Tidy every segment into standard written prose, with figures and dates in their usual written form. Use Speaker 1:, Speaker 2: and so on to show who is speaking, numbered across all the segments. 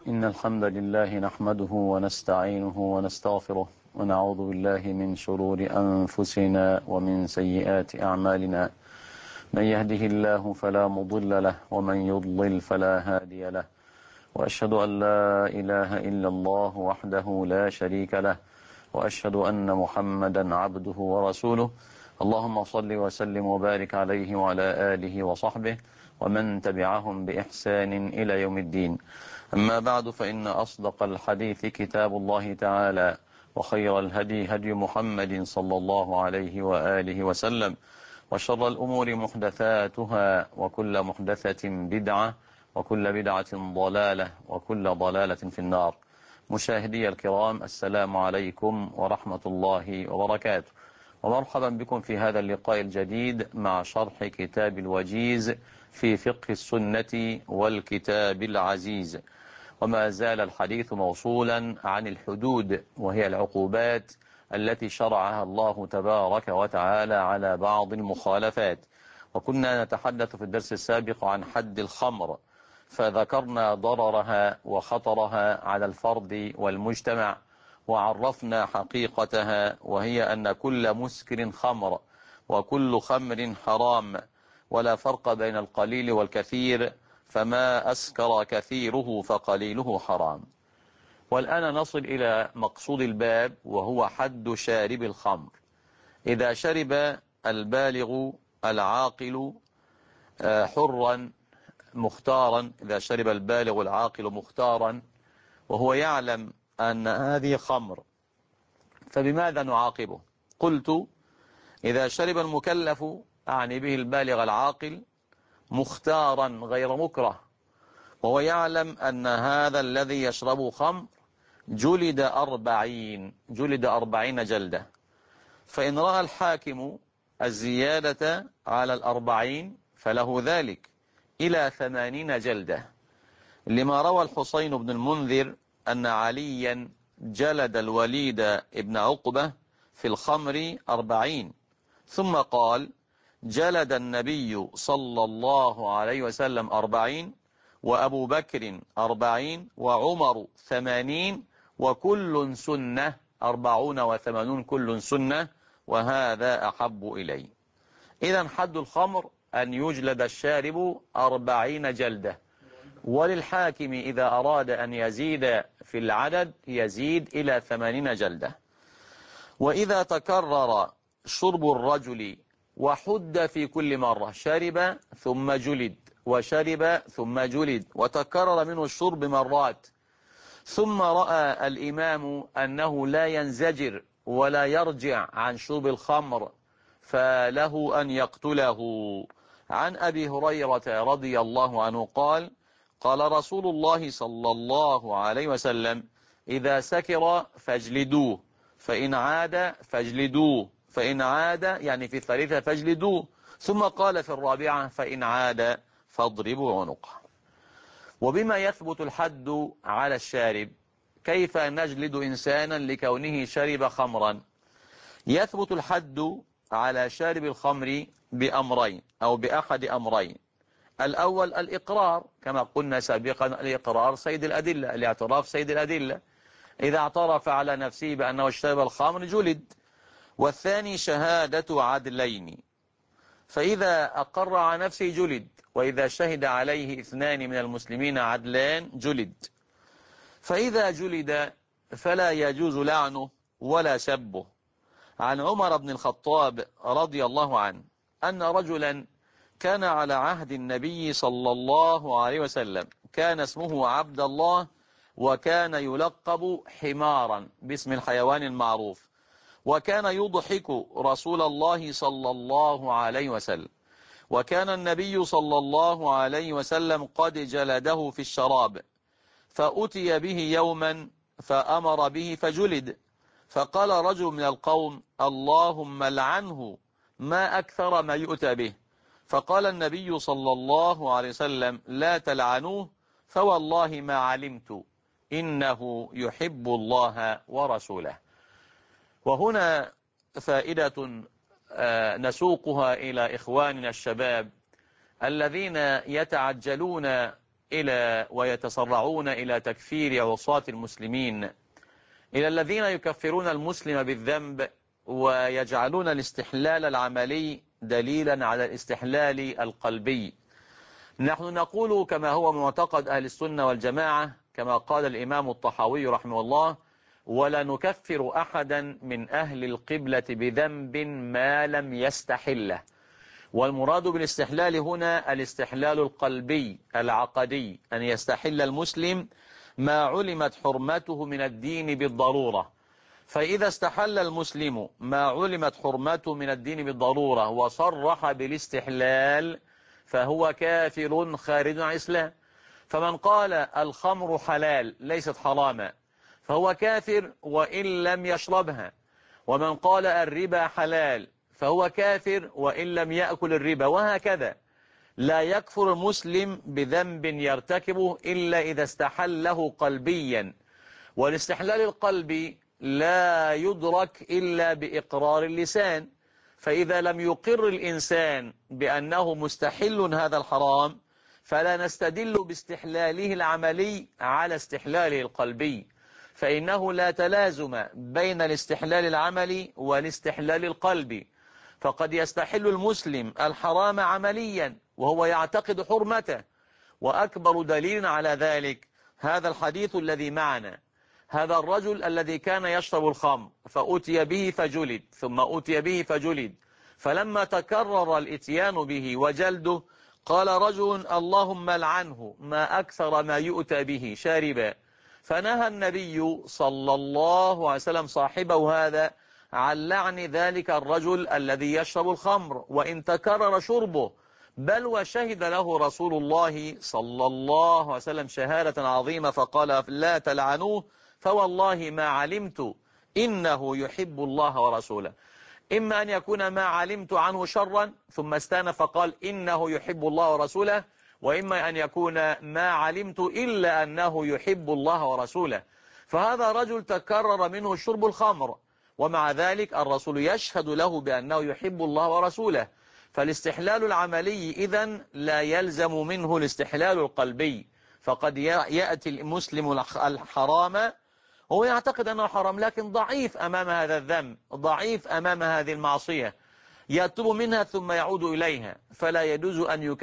Speaker 1: إن الحمد لله نحمده ونستعينه ونستغفره ونعوذ بالله من شرور أنفسنا ومن سيئات أعمالنا. من يهده الله فلا مضل له ومن يضلل فلا هادي له، وأشهد أن لا إله إلا الله وحده لا شريك له، وأشهد أن محمدا عبده ورسوله. اللهم صل وسلم وبارك عليه وعلى آله وصحبه ومن تبعهم بإحسان إلى يوم الدين. أما بعد، فإن أصدق الحديث كتاب الله تعالى، وخير الهدي هدي محمد صلى الله عليه وآله وسلم، وشر الأمور محدثاتها، وكل محدثة بدعة، وكل بدعة ضلالة، وكل ضلالة في النار. مشاهدي الكرام، السلام عليكم ورحمة الله وبركاته، ومرحبا بكم في هذا اللقاء الجديد مع شرح كتاب الوجيز في فقه السنة والكتاب العزيز. وما زال الحديث موصولا عن الحدود، وهي العقوبات التي شرعها الله تبارك وتعالى على بعض المخالفات. وكنا نتحدث في الدرس السابق عن حد الخمر، فذكرنا ضررها وخطرها على الفرد والمجتمع، وعرفنا حقيقتها، وهي أن كل مسكر خمر، وكل خمر حرام، ولا فرق بين القليل والكثير، فما أسكر كثيره فقليله حرام. والآن نصل إلى مقصود الباب، وهو حد شارب الخمر. إذا شرب البالغ العاقل حرا مختارا، إذا شرب البالغ العاقل مختارا وهو يعلم أن هذه خمر، فبماذا نعاقبه؟ قلت: إذا شرب المكلف، أعني به البالغ العاقل، مختارا غير مكره، وهو يعلم أن هذا الذي يشرب خمر، جلد 40 جلدة. فإن رأى الحاكم الزيادة على 40 فله ذلك إلى 80 جلدة، لما روى الحسين بن المنذر أن عليا جلد الوليد ابن عقبة في الخمر 40، ثم قال: جلد النبي صلى الله عليه وسلم 40، وأبو بكر 40، وعمر 80، وكل سنة 40 و80 كل سنة، وهذا أحب إلي. إذن حد الخمر أن يجلد الشارب 40 جلدة، وللحاكم إذا أراد أن يزيد في العدد يزيد إلى 80 جلدة. وإذا تكرر شرب الرجل وحد في كل مرة، شرب ثم جلد وشرب ثم جلد وتكرر منه الشرب مرات، ثم رأى الإمام أنه لا ينزجر ولا يرجع عن شرب الخمر، فله أن يقتله. عن أبي هريرة رضي الله عنه قال: قال رسول الله صلى الله عليه وسلم: إذا سكر فاجلدوه، فإن عاد فاجلدوه، فإن عاد يعني في الثالثة فاجلدوه، ثم قال في الرابعة: فإن عاد فاضربوا عنقه. وبما يثبت الحد على الشارب؟ كيف نجلد إنسانا لكونه شرب خمرا؟ يثبت الحد على شارب الخمر بأمرين أو بأحد أمرين. الأول الإقرار، كما قلنا سابقا: الإقرار سيد الأدلة، الاعتراف سيد الأدلة. إذا اعترف على نفسه بأنه شرب الخمر جلد. والثاني شهادة عدلين، فإذا أقر على نفسه جلد، وإذا شهد عليه 2 من المسلمين عدلان جلد. فإذا جلد فلا يجوز لعنه ولا سبه. عن عمر بن الخطاب رضي الله عنه أن رجلا كان على عهد النبي صلى الله عليه وسلم، كان اسمه عبد الله، وكان يلقب حمارا باسم الحيوان المعروف، وكان يضحك رسول الله صلى الله عليه وسلم، وكان النبي صلى الله عليه وسلم قد جلده في الشراب، فأتي به يوما فأمر به فجلد، فقال رجل من القوم: اللهم لعنه، ما أكثر ما يؤتى به. فقال النبي صلى الله عليه وسلم: لا تلعنوه، فوالله ما علمت إنه يحب الله ورسوله. وهنا فائدة نسوقها إلى إخواننا الشباب الذين يتعجلون ويتسرعون إلى تكفير عصاة المسلمين، إلى الذين يكفرون المسلم بالذنب ويجعلون الاستحلال العملي دليلا على الاستحلال القلبي. نحن نقول كما هو معتقد أهل السنة والجماعة، كما قال الإمام الطحاوي رحمه الله: ولا نكفر أحدا من أهل القبلة بذنب ما لم يستحله. والمراد بالاستحلال هنا الاستحلال القلبي العقدي، أن يستحل المسلم ما علمت حرمته من الدين بالضرورة. فإذا استحل المسلم ما علمت حرمته من الدين بالضرورة وصرح بالاستحلال فهو كافر خارج عن الإسلام. فمن قال الخمر حلال ليست حراما فهو كافر وإن لم يشربها، ومن قال الربا حلال فهو كافر وإن لم يأكل الربا، وهكذا. لا يكفر المسلم بذنب يرتكبه إلا إذا استحله قلبيا، والاستحلال القلبي لا يدرك إلا بإقرار اللسان. فإذا لم يقر الإنسان بأنه مستحل هذا الحرام فلا نستدل باستحلاله العملي على استحلاله القلبي، فإنه لا تلازم بين الاستحلال العملي والاستحلال القلبي. فقد يستحل المسلم الحرام عمليا وهو يعتقد حرمته، وأكبر دليل على ذلك هذا الحديث الذي معنا. هذا الرجل الذي كان يشرب الخمر فأتي به فجلد، ثم أتي به فجلد، فلما تكرر الاتيان به وجلده قال رجل: اللهم لعنه، ما أكثر ما يؤتى به شاربا. فنهى النبي صلى الله عليه وسلم صاحبه هذا عن لعن ذلك الرجل الذي يشرب الخمر وإن تكرر شربه، بل وشهد له رسول الله صلى الله عليه وسلم شهادة عظيمة فقال: لا تلعنوه فوالله ما علمت إنه يحب الله ورسوله. إما أن يكون ما علمت عنه شرا ثم استانف فقال إنه يحب الله ورسوله، وإما أن يكون ما علمت إلا أنه يحب الله ورسوله. فهذا رجل تكرر منه شرب الخمر، ومع ذلك الرسول يشهد له بأنه يحب الله ورسوله. فالاستحلال العملي إذن لا يلزم منه الاستحلال القلبي. فقد يأتي المسلم الحرام هو يعتقد أنه حرام، لكن ضعيف أمام هذا الذنب، ضعيف أمام هذه المعصية، يتوب منها ثم يعود إليها، فلا يجوز أن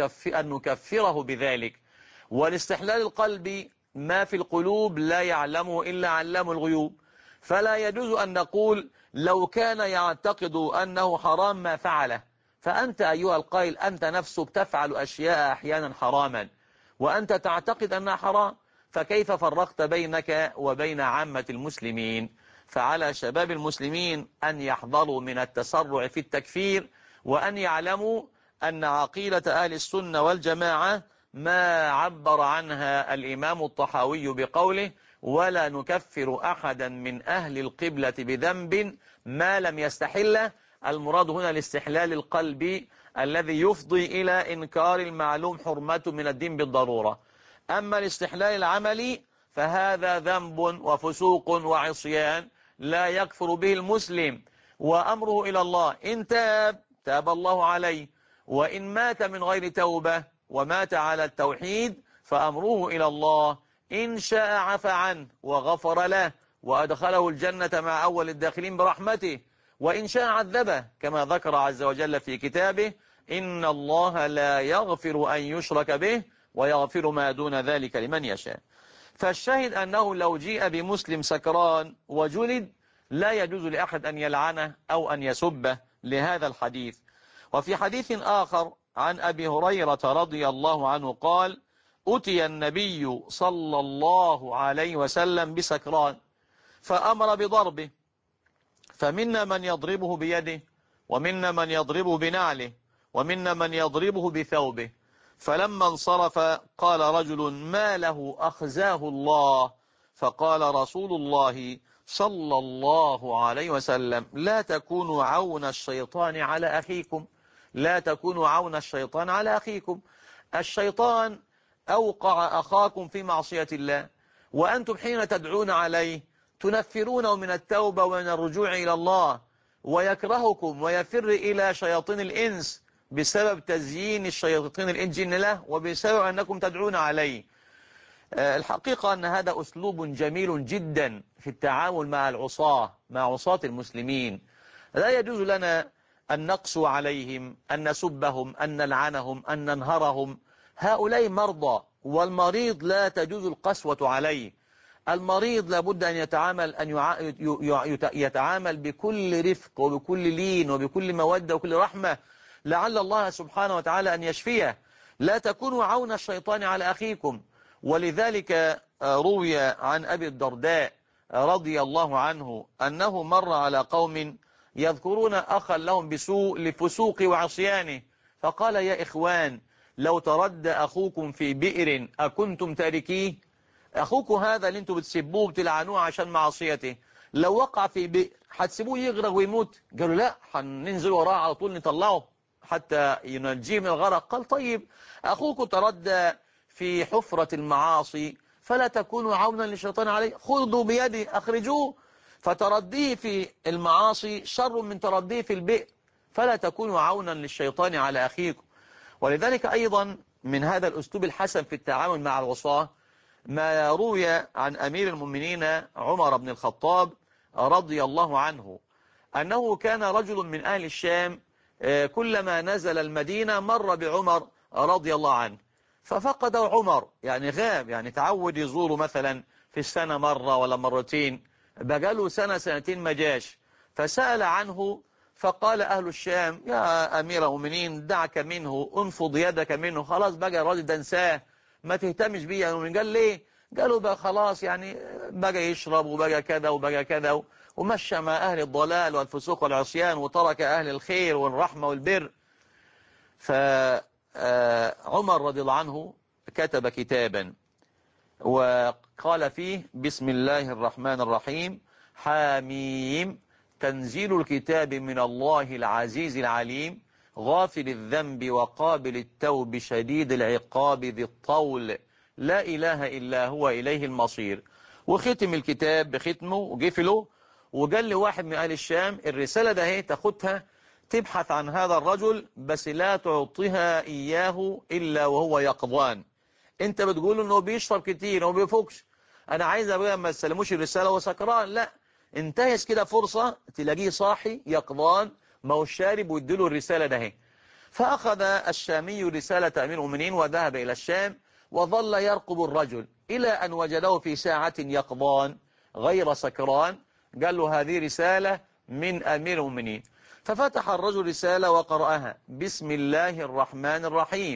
Speaker 1: نكفره بذلك. والاستحلال القلبي ما في القلوب لا يعلمه إلا علام الغيوب، فلا يجوز أن نقول لو كان يعتقد أنه حرام ما فعله. فأنت أيها القائل أنت نفسك تفعل أشياء أحيانا حراما وأنت تعتقد أنها حرام، فكيف فرقت بينك وبين عامة المسلمين؟ فعلى شباب المسلمين أن يحذروا من التسرع في التكفير، وأن يعلموا أن عقيدة أهل السنة والجماعة ما عبر عنها الإمام الطحاوي بقوله: ولا نكفر أحدا من أهل القبلة بذنب ما لم يستحله. المراد هنا الاستحلال القلبي الذي يفضي إلى إنكار المعلوم حرمته من الدين بالضرورة. أما الاستحلال العملي فهذا ذنب وفسوق وعصيان لا يكفر به المسلم، وأمره إلى الله. إن تاب الله عليه، وإن مات من غير توبة ومات على التوحيد فأمره إلى الله. إن شاء عفى عنه وغفر له وأدخله الجنة مع أول الداخلين برحمته، وإن شاء عذبه كما ذكر عز وجل في كتابه: إن الله لا يغفر أن يشرك به ويغفر ما دون ذلك لمن يشاء. فالشاهد أنه لو جيء بمسلم سكران وجلد لا يجوز لأحد أن يلعنه أو أن يسبه لهذا الحديث. وفي حديث آخر عن أبي هريرة رضي الله عنه قال: أتي النبي صلى الله عليه وسلم بسكران فأمر بضربه، فمنا من يضربه بيده، ومنا من يضربه بنعله، ومنا من يضربه بثوبه. فلما انصرف قال رجل: ما له أخزاه الله؟ فقال رسول الله صلى الله عليه وسلم: لا تكونوا عون الشيطان على أخيكم، لا تكونوا عون الشيطان على أخيكم. الشيطان أوقع أخاكم في معصية الله، وأنتم حين تدعون عليه تنفرونه من التوبة ومن الرجوع إلى الله، ويكرهكم ويفر إلى شياطين الإنس بسبب تزيين الشياطين الجن له، وبسبب أنكم تدعون عليه. الحقيقة أن هذا أسلوب جميل جدا في التعامل مع العصاة، مع عصاة المسلمين. لا يجوز لنا أن نقسو عليهم، أن نسبهم، أن نلعنهم، أن ننهرهم. هؤلاء مرضى، والمريض لا تجوز القسوة عليه. المريض لابد أن يتعامل بكل رفق وبكل لين وبكل مودة وكل رحمة، لعل الله سبحانه وتعالى أن يشفيه. لا تكونوا عون الشيطان على أخيكم. ولذلك روي عن أبي الدرداء رضي الله عنه أنه مر على قوم يذكرون أخا لهم بسوء لفسوق وعصيانه، فقال: يا إخوان، لو ترد أخوكم في بئر أكنتم تاركيه؟ أخوكم هذا اللي انتم بتسبوه بتلعنوه عشان معصيته، لو وقع في بئر هتسيبوه يغرق ويموت؟ قالوا: لا، هننزل وراه على طول نطلعه حتى ينجيه من الغرق. قال: طيب، أخوكم تردى في حفرة المعاصي فلا تكونوا عونا للشيطان عليه، خذوا بيده أخرجوه. فترديه في المعاصي شر من ترديه في البئر، فلا تكونوا عونا للشيطان على أخيكم. ولذلك أيضا من هذا الأسلوب الحسن في التعامل مع العصاة ما روي عن أمير المؤمنين عمر بن الخطاب رضي الله عنه أنه كان رجل من أهل الشام كلما نزل المدينة مر بعمر رضي الله عنه، ففقد عمر، يعني غاب، يعني تعود يزوره مثلا في السنة مرة ولا مرتين، بقاله سنة سنتين ما جاش، فسأل عنه فقال أهل الشام: يا أمير المؤمنين، دعك منه، انفض يدك منه، خلاص بقى الراجل ده انساه، ما تهتمش بيه. يعني قال ليه؟ قالوا بقى خلاص، يعني بقى يشرب وبقى كذا وبقى كذا، ومشى مع أهل الضلال والفسوق والعصيان وترك أهل الخير والرحمة والبر. فعمر رضي الله عنه كتب كتابا وقال فيه: بسم الله الرحمن الرحيم، حاميم، تنزيل الكتاب من الله العزيز العليم، غافل الذنب وقابل التوب شديد العقاب ذي الطول، لا إله إلا هو إليه المصير. وختم الكتاب بختمه وقفله، وقال لي واحد من أهل الشام: الرسالة ده هي تاخدها تبحث عن هذا الرجل، بس لا تعطيها إياه إلا وهو يقظان. انت بتقول انه بيشرب كتير وما بيفوقش، انا عايز ابقى ما تسلموش الرسالة وسكران، لا، انتهز كده فرصة تلاقيه صاحي يقظان ما هو شارب ويديله الرسالة ده هي. فأخذ الشامي رسالة أمير المؤمنين وذهب إلى الشام، وظل يرقب الرجل إلى أن وجده في ساعة يقظان غير سكران. قال له: هذه رسالة من أمير المؤمنين. ففتح الرجل رسالة وقرأها: بسم الله الرحمن الرحيم،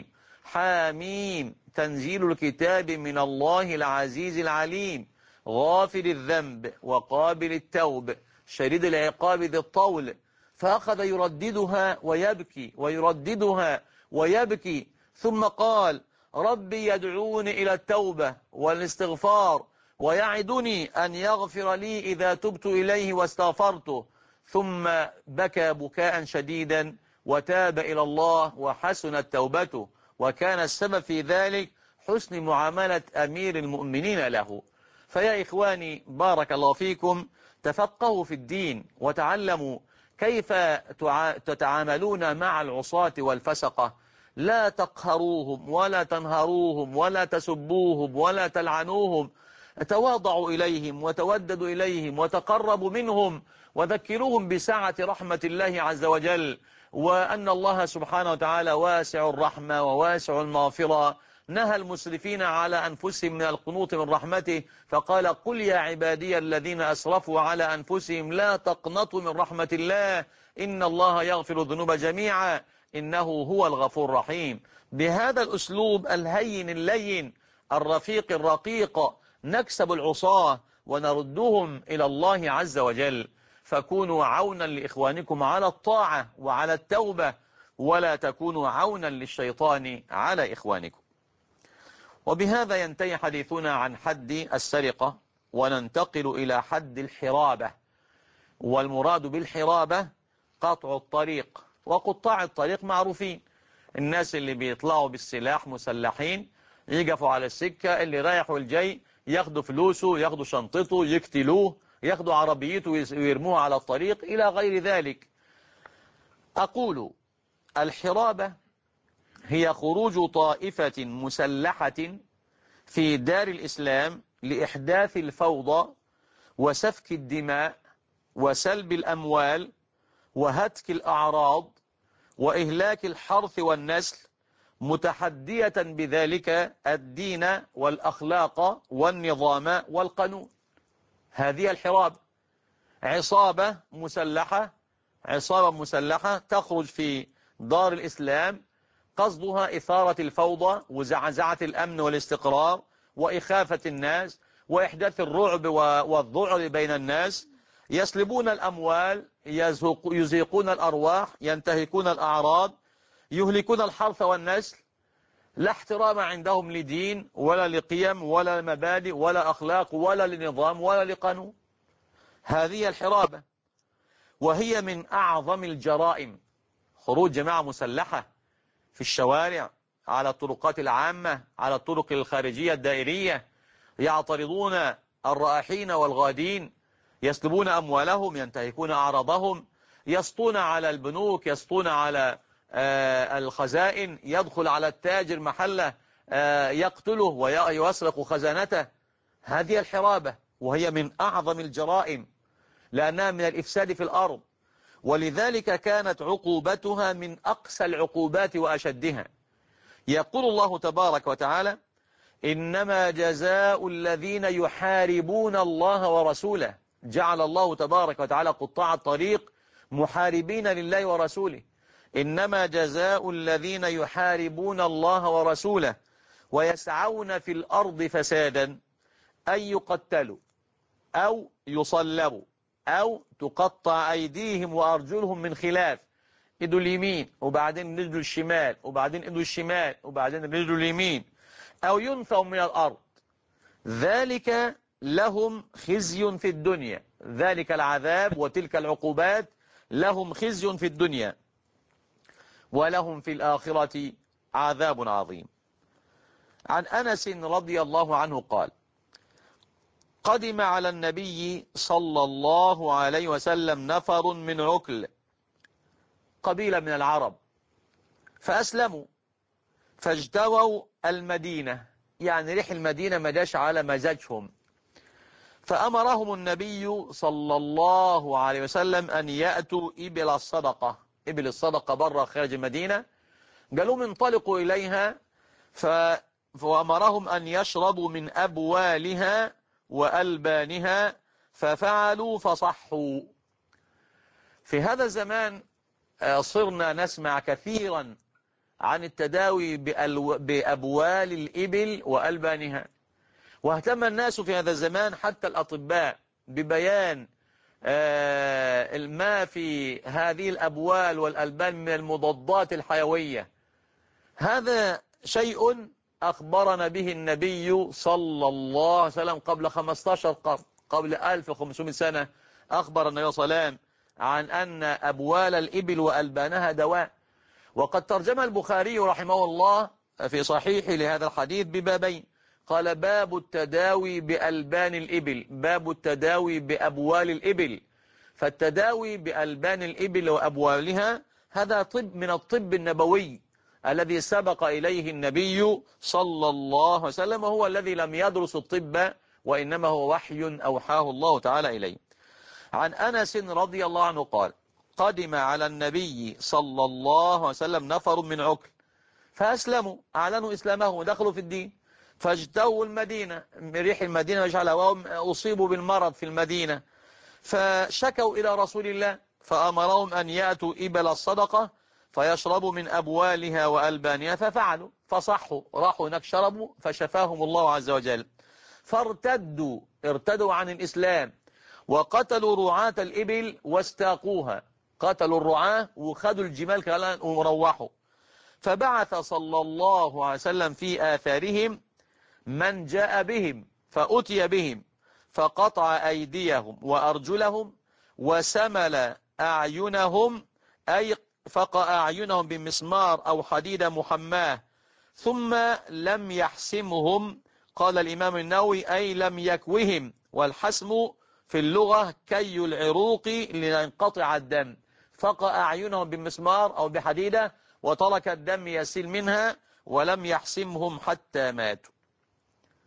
Speaker 1: حاميم، تنزيل الكتاب من الله العزيز العليم، غافل الذنب وقابل التوب شديد العقاب ذي الطول. فأخذ يرددها ويبكي ويرددها ويبكي، ثم قال: ربي يدعوني إلى التوبة والاستغفار، ويعدني أن يغفر لي إذا تبت إليه واستغفرته. ثم بكى بكاء شديدا وتاب إلى الله وحسنت توبته، وكان السبب في ذلك حسن معاملة أمير المؤمنين له. فيا إخواني، بارك الله فيكم، تفقهوا في الدين وتعلموا كيف تتعاملون مع العصاة والفسقة. لا تقهروهم ولا تنهروهم ولا تسبوهم ولا تلعنوهم، تواضعوا إليهم وتوددوا إليهم وتقربوا منهم، وذكروهم بسعة رحمة الله عز وجل، وأن الله سبحانه وتعالى واسع الرحمة وواسع المغفرة. نهى المسرفين على أنفسهم من القنوط من رحمته، فقال: قل يا عبادي الذين أسرفوا على أنفسهم لا تقنطوا من رحمة الله، إن الله يغفر الذنوب جميعا إنه هو الغفور الرحيم. بهذا الأسلوب الهين اللين الرفيق الرقيق نكسب العصاة ونردهم إلى الله عز وجل. فكونوا عونا لإخوانكم على الطاعة وعلى التوبة، ولا تكونوا عونا للشيطان على إخوانكم. وبهذا ينتهي حديثنا عن حد السرقة، وننتقل إلى حد الحرابة. والمراد بالحرابة قطع الطريق، وقطاع الطريق معروفين، الناس اللي بيطلعوا بالسلاح مسلحين يقفوا على السكة، اللي رايح والجاي ياخدوا فلوسه، ياخدوا شنطته، يقتلوه، ياخدوا عربيته ويرموها على الطريق إلى غير ذلك. أقول: الحرابة هي خروج طائفة مسلحة في دار الإسلام لإحداث الفوضى وسفك الدماء وسلب الأموال وهتك الأعراض وإهلاك الحرث والنسل، متحدية بذلك الدين والأخلاق والنظام والقانون. هذه الحراب عصابة مسلحة تخرج في دار الإسلام، قصدها إثارة الفوضى وزعزعة الأمن والاستقرار وإخافة الناس وإحداث الرعب والذعر بين الناس. يسلبون الأموال، يزيقون الأرواح، ينتهكون الأعراض، يهلكون الحرث والنسل. لا احترام عندهم لدين ولا لقيم ولا مبادئ ولا أخلاق ولا لنظام ولا لقانون. هذه الحرابة، وهي من أعظم الجرائم. خروج جماعة مسلحة في الشوارع، على الطرقات العامة، على الطرق الخارجية الدائرية، يعترضون الرائحين والغادين، يسلبون أموالهم، ينتهكون أعراضهم، يسطون على البنوك، يسطون على الخزائن، يدخل على التاجر محله يقتله ويسرق خزانته. هذه الحرابة، وهي من أعظم الجرائم لأنها من الإفساد في الأرض، ولذلك كانت عقوبتها من أقسى العقوبات وأشدها. يقول الله تبارك وتعالى: إنما جزاء الذين يحاربون الله ورسوله. جعل الله تبارك وتعالى قطاع الطريق محاربين لله ورسوله. إنما جزاء الذين يحاربون الله ورسوله ويسعون في الأرض فسادا أن يقتلوا أو يصلبوا أو تقطع أيديهم وأرجلهم من خلاف، إيده اليمين وبعدين رجله الشمال وبعدين إيده الشمال وبعدين رجله اليمين، أو ينفوا من الأرض. ذلك لهم خزي في الدنيا، ذلك العذاب وتلك العقوبات لهم خزي في الدنيا ولهم في الآخرة عذاب عظيم. عن أنس رضي الله عنه قال: قدم على النبي صلى الله عليه وسلم نفر من عكل، قبيلة من العرب، فأسلموا فاجتووا المدينة، يعني ريح المدينة ما جاش على مزاجهم، فأمرهم النبي صلى الله عليه وسلم أن يأتوا إبل الصدقة. إبل الصدقة برا خارج المدينة، قالوا انطلقوا إليها، فأمرهم أن يشربوا من أبوالها وألبانها، ففعلوا فصحوا. في هذا الزمان صرنا نسمع كثيرا عن التداوي بأبوال الإبل وألبانها، واهتم الناس في هذا الزمان حتى الأطباء ببيان ما في هذه الأبوال والألبان من المضادات الحيوية. هذا شيء أخبرنا به النبي صلى الله عليه وسلم قبل 15 قرن، قبل 1500 سنة. أخبر النبي صلى الله عليه وسلم عن أن أبوال الإبل وألبانها دواء. وقد ترجم البخاري رحمه الله في صحيح لهذا الحديث ببابين، قال: باب التداوي بألبان الإبل، باب التداوي بأبوال الإبل. فالتداوي بألبان الإبل وأبوالها هذا طب من الطب النبوي الذي سبق إليه النبي صلى الله عليه وسلم، وهو الذي لم يدرس الطب، وإنما هو وحي أوحاه الله تعالى إليه. عن أنس رضي الله عنه قال: قدم على النبي صلى الله عليه وسلم نفر من عكل فأسلموا، أعلنوا إسلامهم ودخلوا في الدين، فاجتووا المدينة، ريح المدينة وجعلها، وهم أصيبوا بالمرض في المدينة، فشكوا إلى رسول الله فأمرهم أن يأتوا إبل الصدقة فيشربوا من أبوالها وألبانها، ففعلوا فصحوا، راحوا هناك شربوا فشفاهم الله عز وجل. ارتدوا عن الإسلام وقتلوا رعاة الإبل واستاقوها، قتلوا الرعاة وخدوا الجمال كمان وروحوا. فبعث صلى الله عليه وسلم في آثارهم من جاء بهم، فأتي بهم فقطع أيديهم وأرجلهم وسمل أعينهم، أي فقع أعينهم بمسمار أو حديدة محماة، ثم لم يحسمهم. قال الإمام النووي: أي لم يكوهم، والحسم في اللغة كي العروق لينقطع الدم. فقع أعينهم بمسمار أو بحديدة وترك الدم يسيل منها ولم يحسمهم حتى ماتوا.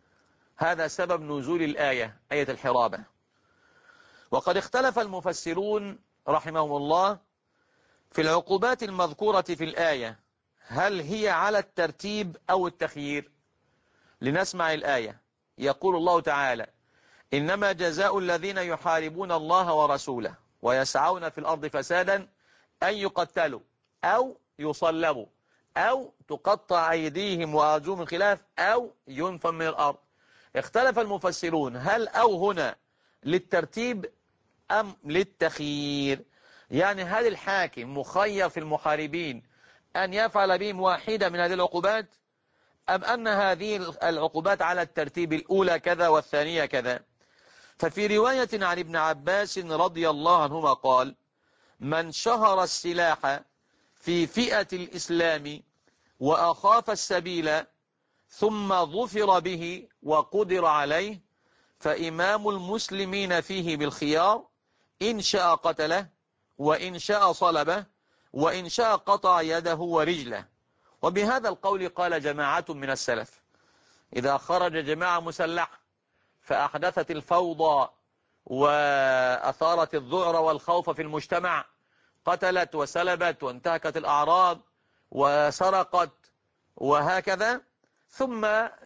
Speaker 1: هذا سبب نزول الآية، آية الحرابة. وقد اختلف المفسرون رحمهم الله في العقوبات المذكورة في الآية، هل هي على الترتيب أو التخيير؟ لنسمع الآية. يقول الله تعالى: إنما جزاء الذين يحاربون الله ورسوله ويسعون في الأرض فسادا أن يقتلوا أو يصلبوا أو تقطع أيديهم وأرجلهم من خلاف أو ينفوا من الأرض. اختلف المفسرون هل أو هنا للترتيب أم للتخيير؟ يعني هل الحاكم مخير في المحاربين أن يفعل بهم واحدة من هذه العقوبات، أم أن هذه العقوبات على الترتيب، الأولى كذا والثانية كذا؟ ففي رواية عن ابن عباس رضي الله عنهما قال: من شهر السلاح في فئة الإسلام وأخاف السبيل ثم ظفر به وقدر عليه فإمام المسلمين فيه بالخيار، إن شاء قتله وإن شاء صلبه وإن شاء قطع يده ورجله. وبهذا القول قال جماعة من السلف: إذا خرج جماعة مسلحة فأحدثت الفوضى وأثارت الذعر والخوف في المجتمع، قتلت وسلبت وانتهكت الأعراض وسرقت وهكذا، ثم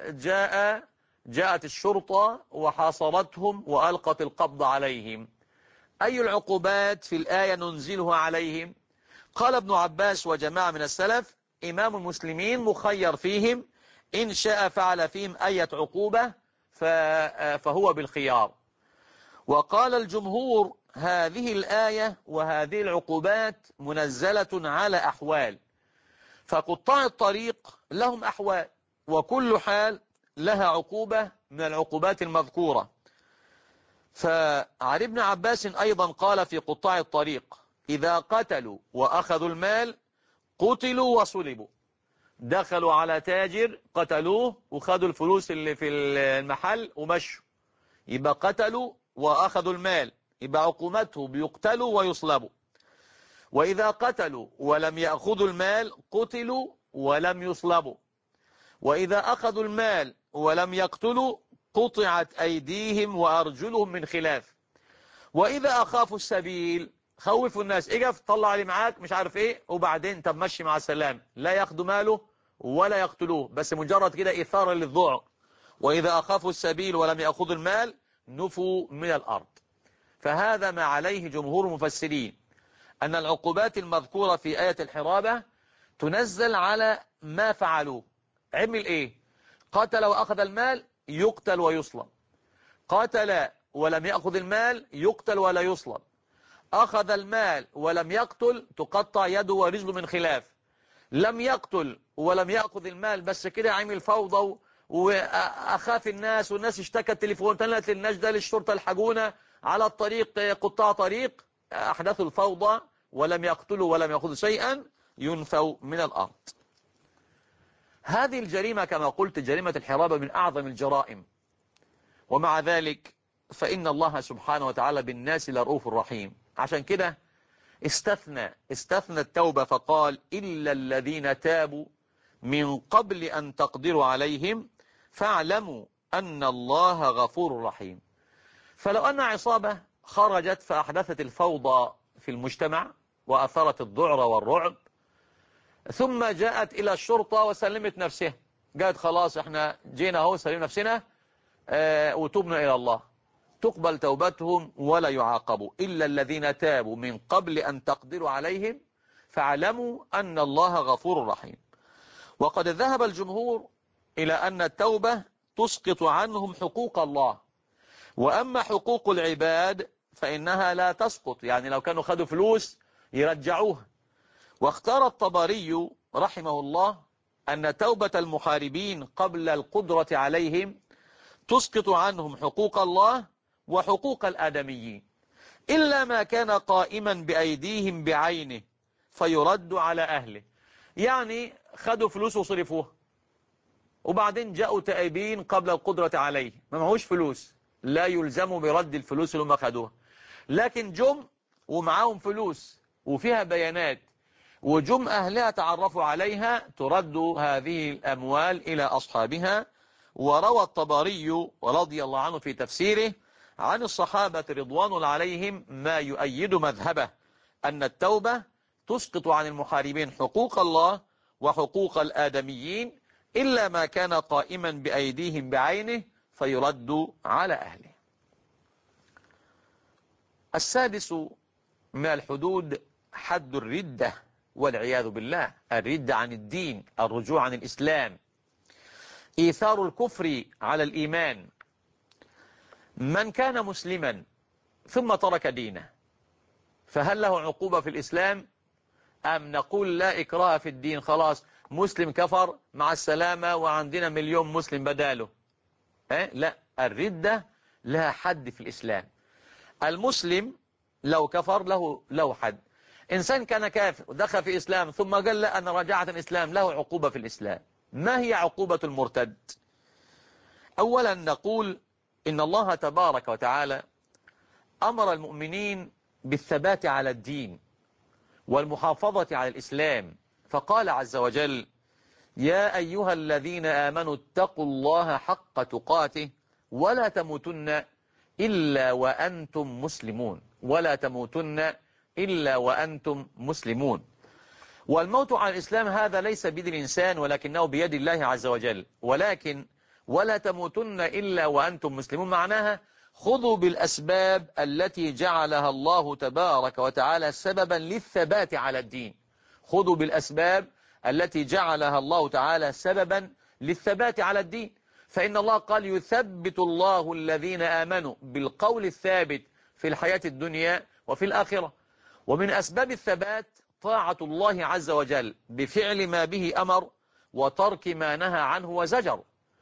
Speaker 1: جاءت الشرطة وحاصرتهم وألقت القبض عليهم، أي العقوبات في الآية ننزلها عليهم؟ قال ابن عباس وجماعة من السلف: إمام المسلمين مخير فيهم، إن شاء فعل فيهم أية عقوبة فهو بالخيار. وقال الجمهور: هذه الآية وهذه العقوبات منزلة على أحوال، فقطاع الطريق لهم أحوال، وكل حال لها عقوبة من العقوبات المذكورة. فعن ابن عباس أيضا قال في قطاع الطريق: إذا قتلوا وأخذوا المال قتلوا وصلبوا. دخلوا على تاجر قتلوه وخذوا الفلوس اللي في المحل ومشوا، يبقى قتلوا وأخذوا المال، يبقى عقوبته بيقتلوا ويصلبوا. وإذا قتلوا ولم يأخذوا المال قتلوا ولم يصلبوا. وإذا أخذوا المال ولم يقتلوا قطعت أيديهم وأرجلهم من خلاف. وإذا أخافوا السبيل، خوفوا الناس، اجف طلع اللي معاك مش عارف ايه، وبعدين طب مشي مع السلام، لا ياخدوا ماله ولا يقتلوه، بس مجرد كده إثارة للذعر. وإذا أخافوا السبيل ولم يأخذوا المال نفوا من الأرض. فهذا ما عليه جمهور المفسرين، أن العقوبات المذكورة في آية الحرابة تنزل على ما فعلوه. عمل ايه؟ قتل وأخذ المال يقتل ويصلب، قتل ولم يأخذ المال يقتل ولا يصلب، أخذ المال ولم يقتل تقطع يده ورجله من خلاف، لم يقتل ولم يأخذ المال بس كده عمل فوضى وأخاف الناس والناس اشتكت تليفون تنلت للنجدة للشرطة الحجونة على الطريق، قطاع طريق أحدثوا الفوضى ولم يقتلوا ولم يأخذوا شيئا ينفوا من الأرض. هذه الجريمة كما قلت جريمة الحرابة من أعظم الجرائم، ومع ذلك فإن الله سبحانه وتعالى بالناس لرؤوف رحيم. عشان كده استثنى التوبة فقال: إلا الذين تابوا من قبل أن تقدروا عليهم فاعلموا أن الله غفور رحيم. فلو أن عصابة خرجت فأحدثت الفوضى في المجتمع وأثرت الذعر والرعب، ثم جاءت إلى الشرطة وسلمت نفسها، قالت خلاص احنا جينا اهو سلمنا نفسنا وتوبنا إلى الله، تقبل توبتهم ولا يعاقبوا. إلا الذين تابوا من قبل أن تقدروا عليهم فاعلموا أن الله غفور رحيم. وقد ذهب الجمهور إلى أن التوبة تسقط عنهم حقوق الله، وأما حقوق العباد فإنها لا تسقط، يعني لو كانوا خدوا فلوس يرجعوها. واختار الطبري رحمه الله أن توبة المحاربين قبل القدرة عليهم تسقط عنهم حقوق الله وحقوق الآدميين، إلا ما كان قائما بأيديهم بعينه فيرد على أهله. يعني خدوا فلوس وصرفوها وبعدين جاءوا تائبين قبل القدرة عليه، ما معهوش فلوس، لا يلزموا برد الفلوس اللي هم خدوها، لكن جم ومعاهم فلوس وفيها بيانات وجم أهلها تعرفوا عليها، ترد هذه الأموال إلى أصحابها وروى الطبري رضي الله عنه في تفسيره عن الصحابة رضوان الله عليهم ما يؤيد مذهبه أن التوبة تسقط عن المحاربين حقوق الله وحقوق الآدميين إلا ما كان قائما بأيديهم بعينه فيرد على أهله. السادس من الحدود حد الردة والعياذ بالله، الردة عن الدين، الرجوع عن الإسلام، إيثار الكفر على الإيمان. من كان مسلما ثم ترك دينه فهل له عقوبة في الإسلام، أم نقول لا إكراه في الدين، خلاص مسلم كفر مع السلامة وعندنا مليون مسلم بداله؟ لا، الردة لها حد في الإسلام. المسلم لو كفر له حد. إنسان كان كافر ودخل في إسلام ثم قال لا أنا رجعت الإسلام، له عقوبة في الإسلام. ما هي عقوبة المرتد؟ أولا نقول إن الله تبارك وتعالى أمر المؤمنين بالثبات على الدين والمحافظة على الإسلام، فقال عز وجل: يا أيها الذين آمنوا اتقوا الله حق تقاته ولا تموتن إلا وأنتم مسلمون، ولا تموتن إلا وأنتم مسلمون. والموت على الإسلام هذا ليس بيد الإنسان ولكنه بيد الله عز وجل. ولكن ولا تموتن إلا وأنتم مسلمون معناها خذوا بالأسباب التي جعلها الله تبارك وتعالى سببا للثبات على الدين. خذوا بالأسباب التي جعلها الله تعالى سببا للثبات على الدين، فإن الله قال: يثبت الله الذين آمنوا بالقول الثابت في الحياة الدنيا وفي الآخرة. ومن أسباب الثبات طاعة الله عز وجل بفعل ما به أمر وترك ما نهى عنه وزجر.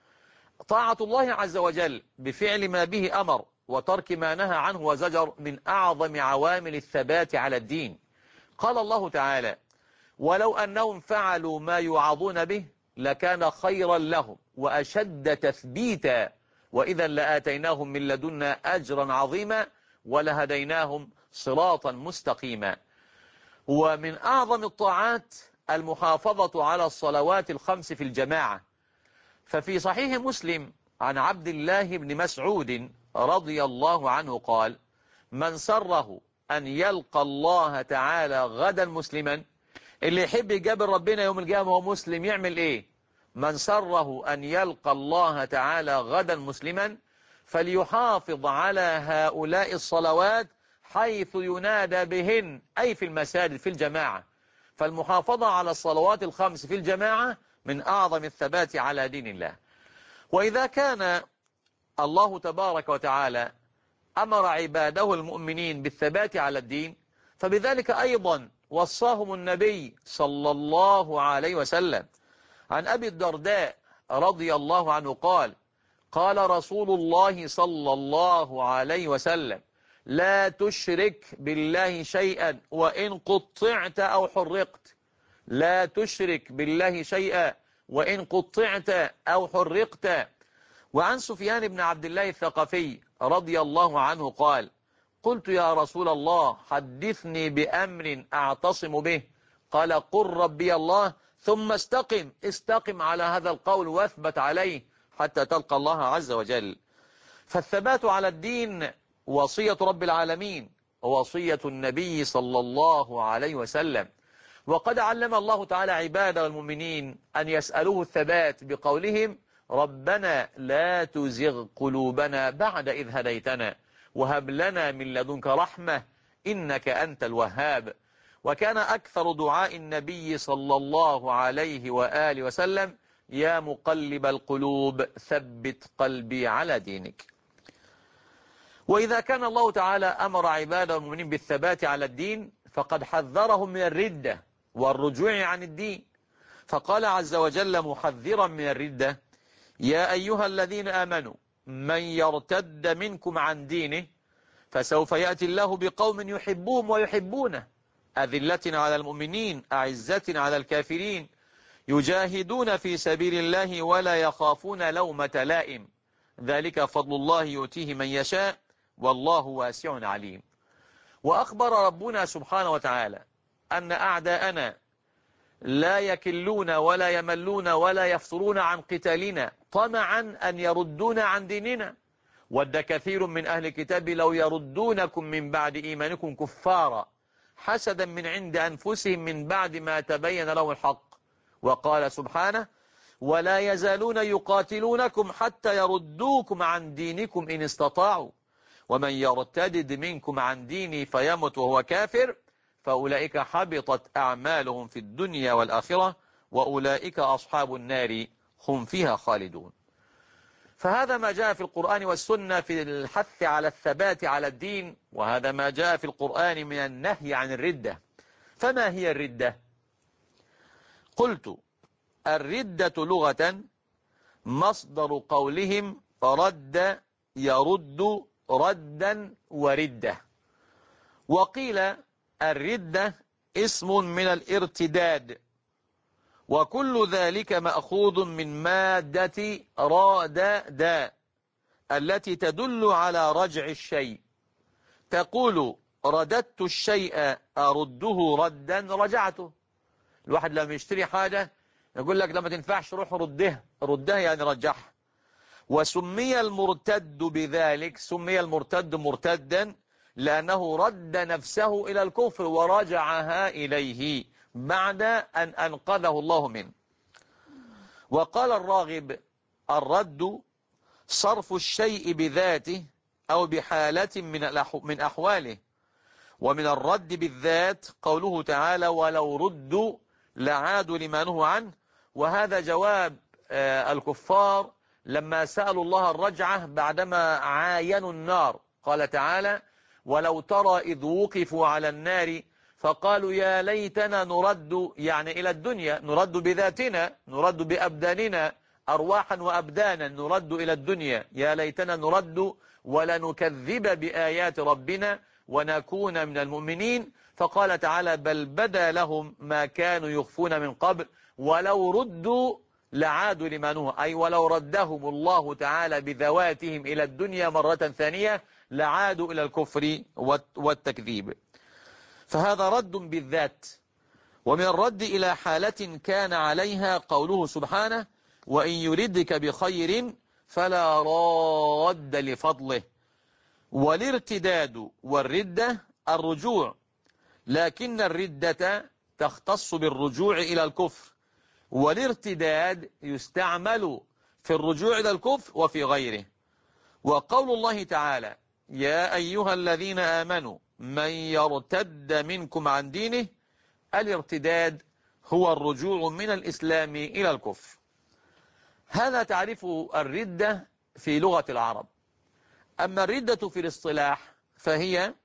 Speaker 1: طاعة الله عز وجل بفعل ما به أمر وترك ما نهى عنه وزجر من أعظم عوامل الثبات على الدين. قال الله تعالى: ولو أنهم فعلوا ما يوعظون به لكان خيرا لهم وأشد تثبيتا وإذا لآتيناهم من لدنا أجرا عظيما ولهديناهم صراطا مستقيما. ومن أعظم الطاعات المحافظة على الصلوات الخمس في الجماعة، ففي صحيح مسلم عن عبد الله بن مسعود رضي الله عنه قال: من سره أن يلقى الله تعالى غدا مسلما، اللي يحب يقابل ربنا يوم القيامة وهو مسلم يعمل ايه؟ من سره أن يلقى الله تعالى غدا مسلما فليحافظ على هؤلاء الصلوات حيث ينادى بهن، أي في المساجد في الجماعة. فالمحافظة على الصلوات الخمس في الجماعة من أعظم الثبات على دين الله. وإذا كان الله تبارك وتعالى أمر عباده المؤمنين بالثبات على الدين، فبذلك أيضا وصاهم النبي صلى الله عليه وسلم. عن أبي الدرداء رضي الله عنه قال: قال رسول الله صلى الله عليه وسلم: لا تشرك بالله شيئا وإن قطعت أو حرقت. لا تشرك بالله شيئا وإن قطعت أو حرقت. وعن سفيان بن عبد الله الثقفي رضي الله عنه قال: قلت يا رسول الله حدثني بأمر أعتصم به. قال: قل ربي الله ثم استقم على هذا القول واثبت عليه حتى تلقى الله عز وجل. فالثبات على الدين وصية رب العالمين ووصية النبي صلى الله عليه وسلم. وقد علم الله تعالى عباده المؤمنين أن يسألوه الثبات بقولهم: ربنا لا تزغ قلوبنا بعد إذ هديتنا وهب لنا من لدنك رحمة إنك أنت الوهاب. وكان أكثر دعاء النبي صلى الله عليه وآله وسلم: يا مقلب القلوب ثبت قلبي على دينك. وإذا كان الله تعالى أمر عباده المؤمنين بالثبات على الدين فقد حذرهم من الردة والرجوع عن الدين، فقال عز وجل محذرا من الردة: يا أيها الذين آمنوا من يرتد منكم عن دينه فسوف يأتي الله بقوم يحبهم ويحبونه أذلة على المؤمنين أعزة على الكافرين يجاهدون في سبيل الله ولا يخافون لومة لائم ذلك فضل الله يؤتيه من يشاء والله واسع عليم. وأخبر ربنا سبحانه وتعالى أن أعداءنا لا يكلون ولا يملون ولا يفترون عن قتالنا طمعا أن يردونا عن ديننا. ود كثير من أهل الكتاب لو يردونكم من بعد إيمانكم كفارا حسدا من عند أنفسهم من بعد ما تبين لهم الحق. وقال سبحانه ولا يزالون يقاتلونكم حتى يردوكم عن دينكم إن استطاعوا ومن يرتدد منكم عن ديني فيمت وهو كافر فأولئك حبطت أعمالهم في الدنيا والآخرة وأولئك أصحاب النار هم فيها خالدون. فهذا ما جاء في القرآن والسنة في الحث على الثبات على الدين، وهذا ما جاء في القرآن من النهي عن الردة. فما هي الردة؟ قلت الردة لغة مصدر قولهم رد يرد ردا وردة. وقيل الردة اسم من الارتداد، وكل ذلك مأخوذ من مادة راد دا التي تدل على رجع الشيء. تقول رددت الشيء أرده ردا رجعته. الواحد لما يشتري حاجة يقول لك لما تنفعش روح ردها يعني رجعها. وسمي المرتد بذلك، سمي المرتد مرتدا لأنه رد نفسه إلى الكفر ورجعها إليه بعد أن أنقذه الله منه. وقال الراغب الرد صرف الشيء بذاته أو بحالة من أحواله. ومن الرد بالذات قوله تعالى ولو ردوا لعادوا لما نهوا عنه، وهذا جواب الكفار لما سألوا الله الرجعة بعدما عاينوا النار. قال تعالى ولو ترى إذ وقفوا على النار فقالوا يا ليتنا نرد، يعني إلى الدنيا، نرد بذاتنا، نرد بأبداننا، أرواحا وأبدانا نرد إلى الدنيا، يا ليتنا نرد ولا نكذب بآيات ربنا ونكون من المؤمنين. فقال تعالى بل بدا لهم ما كانوا يخفون من قبل ولو ردوا لعادوا لما نهوا، أي ولو ردهم الله تعالى بذواتهم إلى الدنيا مرة ثانية لعادوا إلى الكفر والتكذيب. فهذا رد بالذات. ومن الرد إلى حالة كان عليها قوله سبحانه وإن يردك بخير فلا راد لفضله. والارتداد والردة الرجوع، لكن الردة تختص بالرجوع إلى الكفر، والارتداد يستعمل في الرجوع إلى الكفر وفي غيره. وقول الله تعالى يا أيها الذين آمنوا من يرتد منكم عن دينه، الارتداد هو الرجوع من الإسلام إلى الكفر. هذا تعريف الردة في لغة العرب. أما الردة في الاصطلاح فهي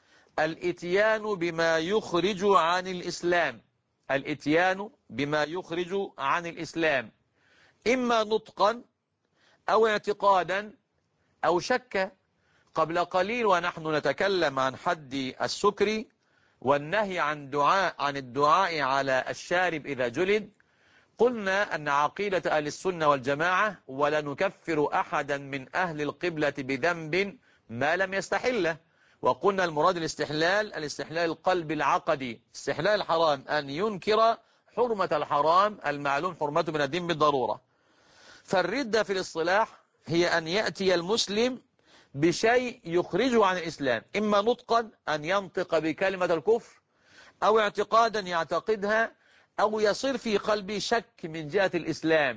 Speaker 1: الاتيان بما يخرج عن الإسلام، الاتيان بما يخرج عن الإسلام إما نطقا أو اعتقادا أو شكا. قبل قليل ونحن نتكلم عن حد السكر والنهي عن الدعاء على الشارب إذا جلد، قلنا أن عقيدة أهل السنة والجماعة ولا نكفر أحدا من أهل القبلة بذنب ما لم يستحله. وقلنا المراد الاستحلال القلب العقدي، استحلال الحرام أن ينكر حرمة الحرام المعلوم حرمته من الدين بالضرورة. فالردة في الاصطلاح هي أن يأتي المسلم بشيء يخرجه عن الإسلام، إما نطقا أن ينطق بكلمة الكفر، أو اعتقادا يعتقدها، أو يصير في قلبه شك من جهة الإسلام.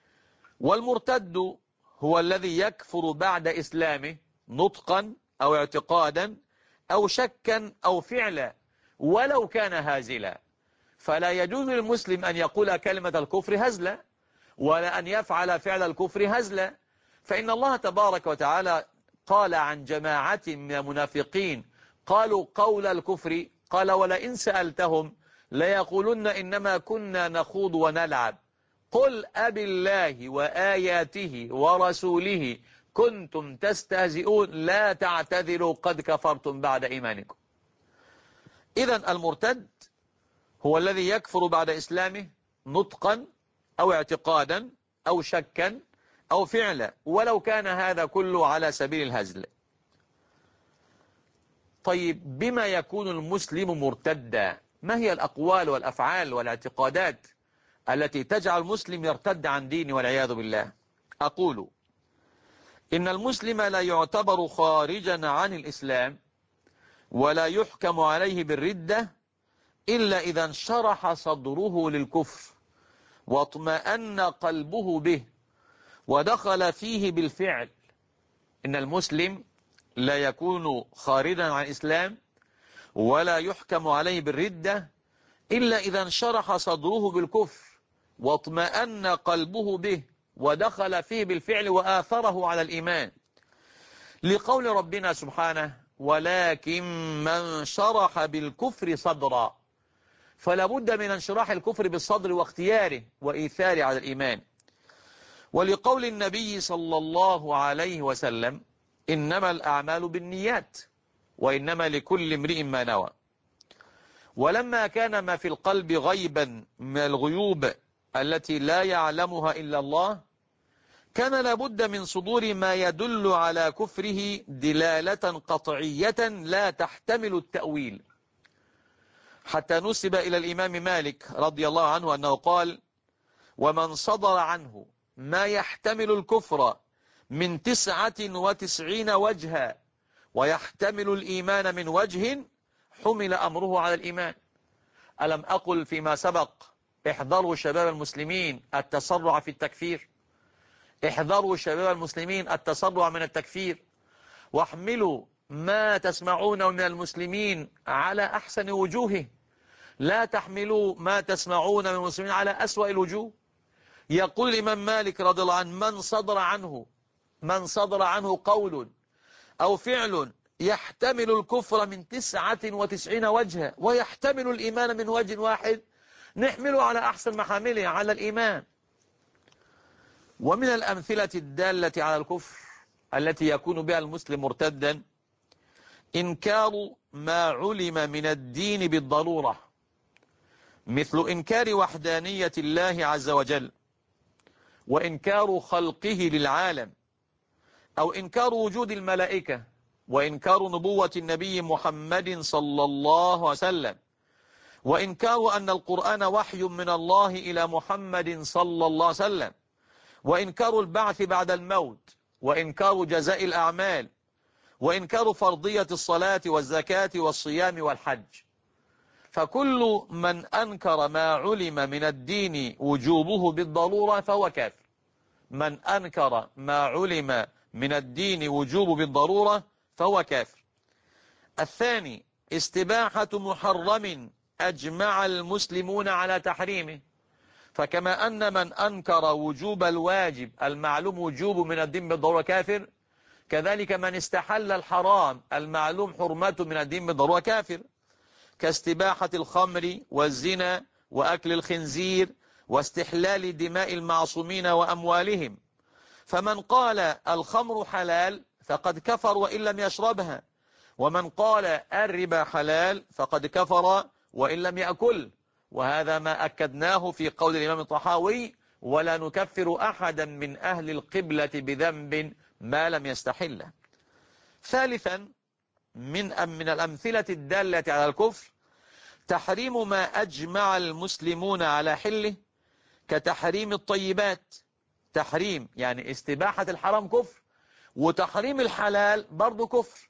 Speaker 1: والمرتد هو الذي يكفر بعد إسلامه نطقا أو اعتقادا أو شكا أو فعلا ولو كان هازلا. فلا يجوز للمسلم أن يقول كلمة الكفر هزلا ولا أن يفعل فعل الكفر هزلا. فإن الله تبارك وتعالى قال عن جماعة من المنافقين قالوا قول الكفر، قال ولئن سألتهم ليقولن إنما كنا نخوض ونلعب قل أبي الله وآياته ورسوله كنتم تستهزئون لا تعتذروا قد كفرتم بعد إيمانكم. إذن المرتد هو الذي يكفر بعد إسلامه نطقا أو اعتقادا أو شكا أو فعلا ولو كان هذا كله على سبيل الهزل. طيب بما يكون المسلم مرتدا؟ ما هي الأقوال والأفعال والاعتقادات التي تجعل المسلم يرتد عن دينه والعياذ بالله؟ أقول إن المسلم لا يعتبر خارجا عن الإسلام ولا يحكم عليه بالردة إلا إذا انشرح صدره للكفر واطمأن قلبه به ودخل فيه بالفعل. إن المسلم لا يكون خارجا عن الإسلام ولا يحكم عليه بالردة إلا إذا انشرح صدره بالكفر واطمأن قلبه به ودخل فيه بالفعل وآثره على الإيمان، لقول ربنا سبحانه: ولكن من شرح بالكفر صدرا. فلا بد من انشراح الكفر بالصدر واختياره وإيثاره على الإيمان. ولقول النبي صلى الله عليه وسلم: إنما الأعمال بالنيات وإنما لكل امرئ ما نوى. ولما كان ما في القلب غيبا من الغيوب التي لا يعلمها إلا الله، كان لابد من صدور ما يدل على كفره دلالة قطعية لا تحتمل التأويل، حتى نسب إلى الإمام مالك رضي الله عنه أنه قال: ومن صدر عنه ما يحتمل الكفر من 99 وجها ويحتمل الإيمان من وجه حمل أمره على الإيمان. ألم أقل فيما سبق: احذروا شباب المسلمين التسرع في التكفير، احذروا شباب المسلمين التسرع من التكفير، واحملوا ما تسمعونه من المسلمين على أحسن وجوهه، لا تحملوا ما تسمعون من المسلمين على أسوأ الوجوه. يقول الإمام مالك رضي الله عنه: من صدر عنه قول أو فعل يحتمل الكفر من 99 وجها ويحتمل الإيمان من وجه واحد، نحمله على أحسن محامله على الإيمان. ومن الأمثلة الدالة على الكفر التي يكون بها المسلم مرتدا إنكار ما علم من الدين بالضرورة، مثل إنكار وحدانية الله عز وجل، وإنكار خلقه للعالم، أو إنكار وجود الملائكة، وإنكار نبوة النبي محمد صلى الله عليه وسلم، وإنكار أن القرآن وحي من الله إلى محمد صلى الله عليه وسلم، وإنكار البعث بعد الموت، وإنكار جزاء الأعمال، وإنكار فرضية الصلاة والزكاة والصيام والحج. فكل من أنكر ما علم من الدين وجوبه بالضرورة فهو كافر. من أنكر ما علم من الدين وجوبه بالضرورة فهو كافر. الثاني: استباحة محرم أجمع المسلمون على تحريمه. فكما أن من أنكر وجوب الواجب المعلوم وجوبه من الدين بالضرورة كافر، كذلك من استحل الحرام المعلوم حرمته من الدين بالضرورة كافر، كاستباحة الخمر والزنا وأكل الخنزير واستحلال دماء المعصومين وأموالهم. فمن قال الخمر حلال فقد كفر وإن لم يشربها، ومن قال الربا حلال فقد كفر وإن لم يأكل. وهذا ما أكدناه في قول الإمام الطحاوي: ولا نكفر أحدا من أهل القبلة بذنب ما لم يستحله. ثالثا: من الأمثلة الدالة على الكفر تحريم ما أجمع المسلمون على حله، كتحريم الطيبات. تحريم يعني استباحة الحرام كفر، وتحريم الحلال برضو كفر.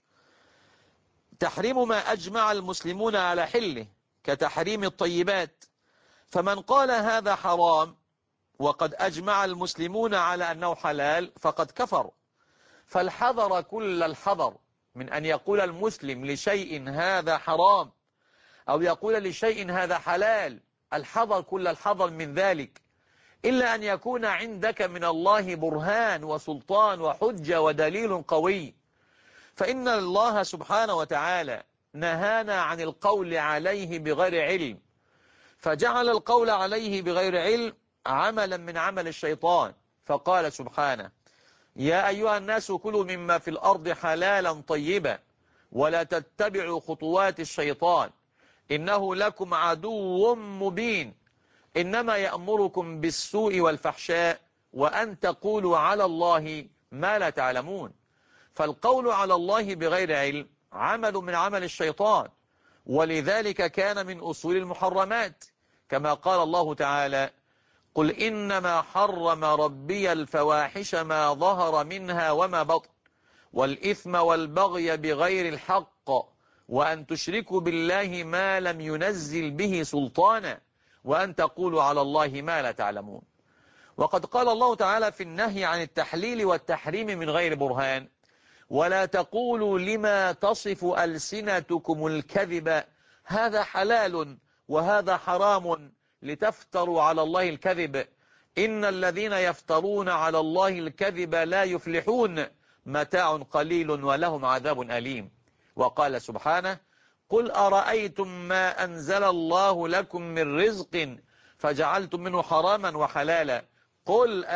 Speaker 1: تحريم ما أجمع المسلمون على حله كتحريم الطيبات، فمن قال هذا حرام وقد أجمع المسلمون على أنه حلال فقد كفر. فالحذر كل الحذر من أن يقول المسلم لشيء هذا حرام أو يقول لشيء هذا حلال، الحذر كل الحذر من ذلك، إلا أن يكون عندك من الله برهان وسلطان وحجة ودليل قوي. فإن الله سبحانه وتعالى نهانا عن القول عليه بغير علم، فجعل القول عليه بغير علم عملا من عمل الشيطان، فقال سبحانه: يا أيها الناس كلوا مما في الأرض حلالا طيبا ولا تتبعوا خطوات الشيطان إنه لكم عدو مبين إنما يأمركم بالسوء والفحشاء وأن تقولوا على الله ما لا تعلمون. فالقول على الله بغير علم عمل من عمل الشيطان، ولذلك كان من أصول المحرمات، كما قال الله تعالى: قل إنما حرم ربي الفواحش ما ظهر منها وما بطن والإثم والبغي بغير الحق وأن تشركوا بالله ما لم ينزل به سلطانا وأن تقولوا على الله ما لا تعلمون. وقد قال الله تعالى في النهي عن التحليل والتحريم من غير برهان: ولا تقولوا لما تصف ألسنتكم الكذب هذا حلال وهذا حرام لتفتروا على الله الكذب إن الذين يفترون على الله الكذب لا يفلحون متاع قليل ولهم عذاب أليم. وقال سبحانه: قل أرأيتم ما أنزل الله لكم من رزق فجعلتم منه حراما وحلالا قل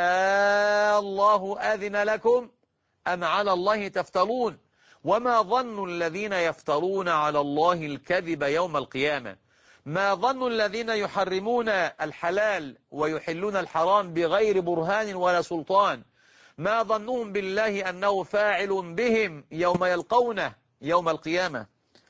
Speaker 1: الله أذن لكم أم على الله تفترون وما ظن الذين يفترون على الله الكذب يوم القيامة ما ظن الذين يحرمون الحلال ويحلون الحرام بغير برهان ولا سلطان ما ظنهم بالله أنه فاعل بهم يوم يلقونه يوم القيامة.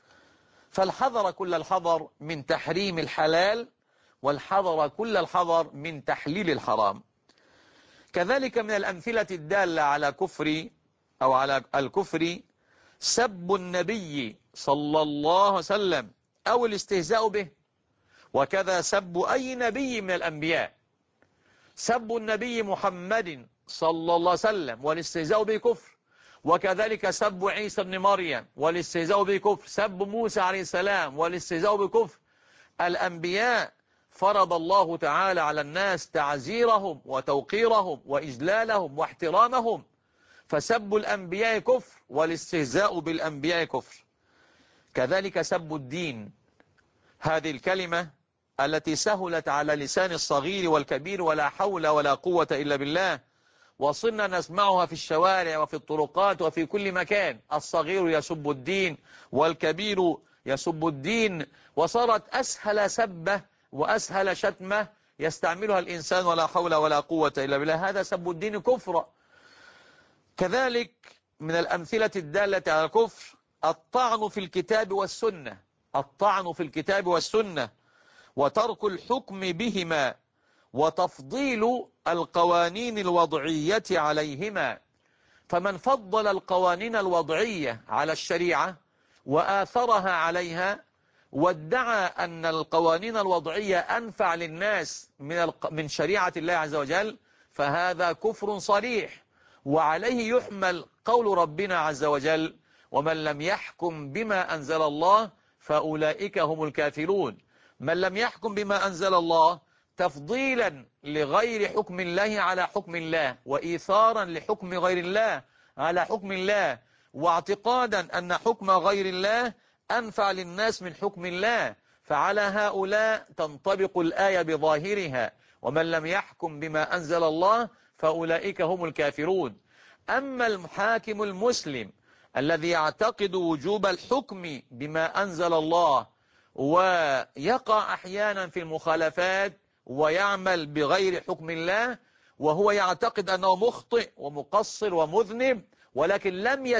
Speaker 1: فالحذر كل الحذر من تحريم الحلال والحذر كل الحذر من تحليل الحرام. كذلك من الأمثلة الدالة على كفر أو على الكفر سب النبي صلى الله عليه وسلم أو الاستهزاء به، وكذا سب أي نبي من الأنبياء. سب النبي محمد صلى الله عليه وسلم والاستهزاء به كفر، وكذلك سب عيسى بن مريم والاستهزاء به كفر، سب موسى عليه السلام والاستهزاء بكفر. الأنبياء فرض الله تعالى على الناس تعزيرهم وتوقيرهم وإجلالهم واحترامهم، فسب الأنبياء كفر والاستهزاء بالأنبياء كفر. كذلك سب الدين، هذه الكلمة التي سهلت على لسان الصغير والكبير ولا حول ولا قوة إلا بالله، وصلنا نسمعها في الشوارع وفي الطرقات وفي كل مكان. الصغير يسب الدين والكبير يسب الدين، وصارت أسهل سبة وأسهل شتمة يستعملها الإنسان ولا حول ولا قوة إلا بالله. هذا سب الدين كفر. كذلك من الأمثلة الدالة على الكفر الطعن في الكتاب والسنة، الطعن في الكتاب والسنة وترك الحكم بهما وتفضيل القوانين الوضعية عليهما. فمن فضل القوانين الوضعية على الشريعة وآثرها عليها وادعى أن القوانين الوضعية أنفع للناس من شريعة الله عز وجل فهذا كفر صريح، وعليه يحمل قول ربنا عز وجل: ومن لم يحكم بما أنزل الله فأولئك هم الكافرون. من لم يحكم بما أنزل الله تفضيلا لغير حكم الله على حكم الله، وإيثارا لحكم غير الله على حكم الله، واعتقادا أن حكم غير الله أنفع للناس من حكم الله، فعلى هؤلاء تنطبق الآية بظاهرها: ومن لم يحكم بما أنزل الله فأولئك هم الكافرون. أما الحاكم المسلم الذي يعتقد وجوب الحكم بما أنزل الله ويقع أحيانا في المخالفات ويعمل بغير حكم الله، وهو يعتقد أنه مخطئ ومقصر ومذنب، ولكن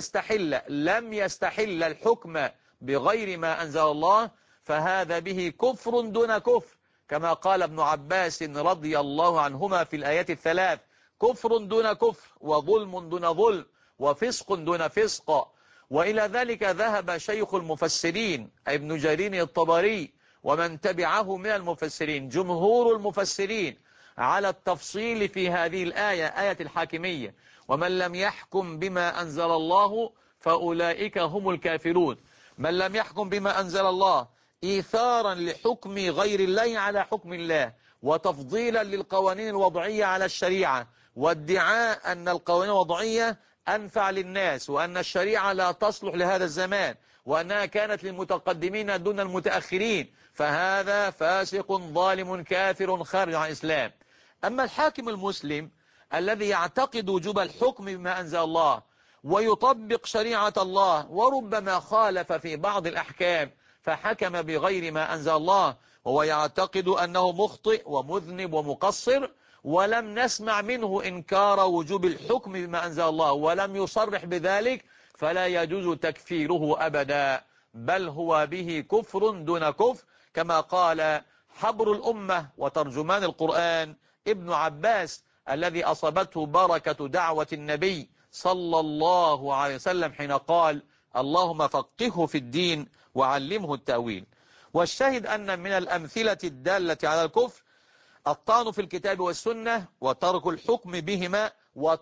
Speaker 1: لم يستحل الحكم بغير ما أنزل الله، فهذا به كفر دون كفر، كما قال ابن عباس رضي الله عنهما في الآيات الثلاث: كفر دون كفر وظلم دون ظلم وفسق دون فسق. وإلى ذلك ذهب شيخ المفسرين ابن جرير الطبري ومن تبعه من المفسرين، جمهور المفسرين، على التفصيل في هذه الآية، آية الحاكمية: ومن لم يحكم بما أنزل الله فأولئك هم الكافرون. من لم يحكم بما أنزل الله إيثارا لحكم غير الله على حكم الله، وتفضيلا للقوانين الوضعية على الشريعة، وادعاء أن القوانين الوضعية أنفع للناس، وأن الشريعة لا تصلح لهذا الزمان، وأنها كانت للمتقدمين دون المتأخرين، فهذا فاسق ظالم كافر خارج عن الإسلام. أما الحاكم المسلم الذي يعتقد وجوب الحكم بما أنزل الله ويطبق شريعة الله، وربما خالف في بعض الأحكام فحكم بغير ما أنزل الله، وهو يعتقد أنه مخطئ ومذنب ومقصر، ولم نسمع منه إنكار وجوب الحكم بما أنزل الله ولم يصرح بذلك، فلا يجوز تكفيره أبدا، بل هو به كفر دون كفر، كما قال حبر الأمة وترجمان القرآن ابن عباس الذي أصابته بركة دعوة النبي صلى الله عليه وسلم حين قال اللهم فقهه في الدين وعلمه التأويل. والشاهد أن من الأمثلة الدالة على الكفر الطعن في الكتاب والسنة وترك الحكم بهما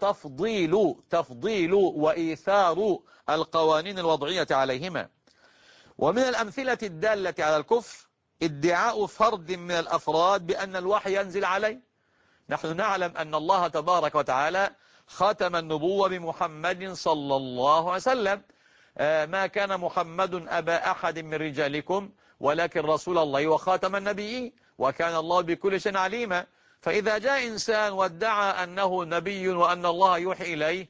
Speaker 1: تفضيل وإيثار القوانين الوضعية عليهما. ومن الأمثلة الدالة على الكفر ادعاء فرد من الأفراد بأن الوحي ينزل عليه. نحن نعلم أن الله تبارك وتعالى ختم النبوة بمحمد صلى الله عليه وسلم. ما كان محمد أبا أحد من رجالكم ولكن رسول الله وخاتم النبيين وكان الله بكل شيء عليما. فإذا جاء إنسان وادعى أنه نبي وأن الله يوحي إليه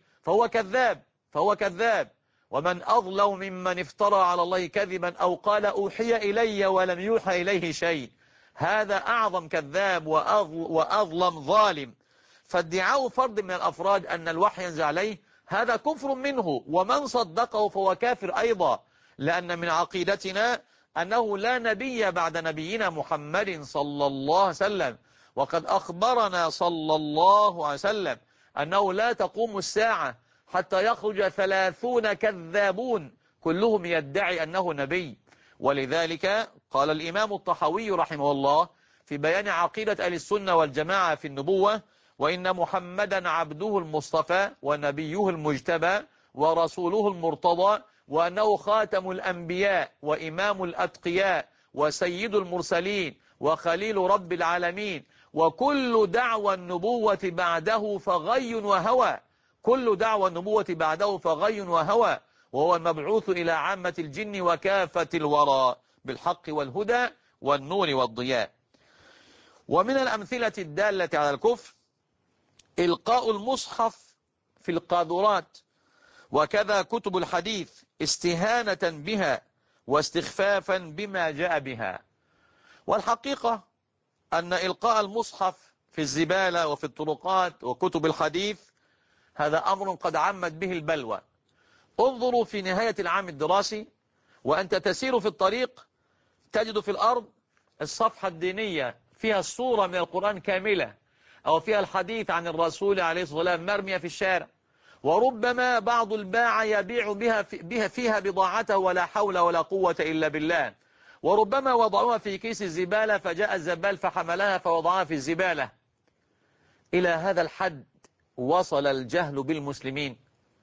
Speaker 1: فهو كذاب. ومن أظلم ممن افترى على الله كذبا أو قال أوحي إلي ولم يوحى إليه شيء. هذا أعظم كذاب وأظلم ظالم. فادعاء فرد من الأفراد أن الوحي ينزل عليه هذا كفر منه، ومن صدقه فهو كافر أيضا، لأن من عقيدتنا أنه لا نبي بعد نبينا محمد صلى الله عليه وسلم. وقد أخبرنا صلى الله عليه وسلم أنه لا تقوم الساعة حتى يخرج 30 كذابون كلهم يدعي أنه نبي. ولذلك قال الإمام الطحاوي رحمه الله في بيان عقيدة أهل السنة والجماعة في النبوة: وإن محمدا عبده المصطفى ونبيه المجتبى ورسوله المرتضى، وأنه خاتم الأنبياء وإمام الأتقياء وسيد المرسلين وخليل رب العالمين، وكل دعوى النبوة بعده فغي وهوى. كل دعوى النبوة بعده فغي وهوى، وهو المبعوث إلى عامة الجن وكافة الورى بالحق والهدى والنور والضياء. ومن الأمثلة الدالة على الكفر إلقاء المصحف في القاذورات، وكذا كتب الحديث استهانة بها واستخفافا بما جاء بها. والحقيقة أن إلقاء المصحف في الزبالة وفي الطرقات وكتب الحديث هذا أمر قد عمت به البلوى. انظروا في نهاية العام الدراسي وأنت تسير في الطريق تجد في الأرض الصفحة الدينية فيها الصورة من القرآن كاملة أو فيها الحديث عن الرسول عليه الصلاة والسلام مرمية في الشارع، وربما بعض الباعة يبيع فيها بضاعته ولا حول ولا قوة إلا بالله، وربما وضعوها في كيس الزبالة فجاء الزبال فحملها فوضعها في الزبالة. إلى هذا الحد وصل الجهل بالمسلمين.